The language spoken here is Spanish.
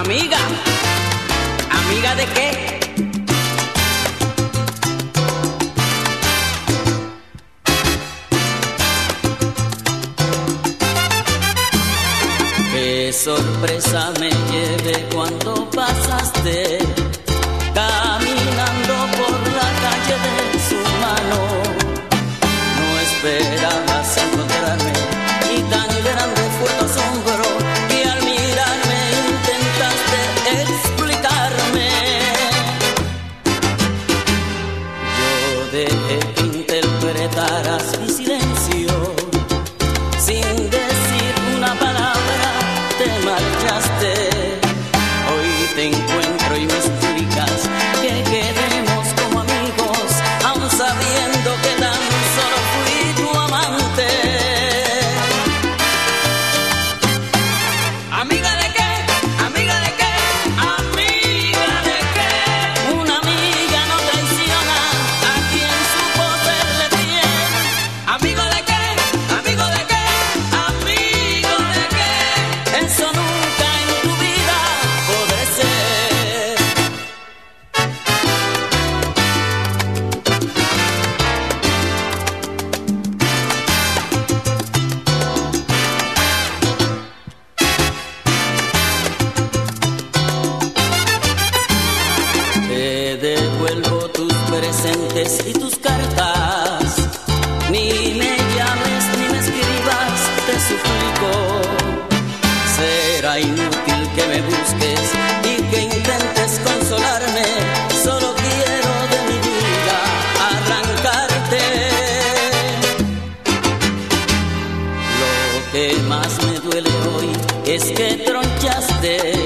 Amiga, ¿amiga de qué? Qué sorpresa me llevé cuando pasaste caminando por la calle de su mano. No esperabas encontrarme y tan grande fue tu asombro que al mirarme intentaste explicarme. Yo dejé que interpretaras mi silencio. Sin decir una palabra te marchaste. Hoy te encuentro y me explicas que quedemos como amigos, aun sabiendo que tan solo fui tu amante. ¿Amiga de qué? ¿Amiga de qué? ¿Amiga de qué? Una amiga no traiciona a quien supo serle fiel. ¿Amigo de qué? ¿Amigo de qué? ¿Amigo de qué? Eso nunca en tu vida podré ser. Te devuelvo tus presentes y tus cartas. Ni me llames ni me escribas, te suplico. Será inútil que me busques y que intentes consolarme. Solo quiero de mi vida arrancarte. Lo que más me duele hoy es que tronchaste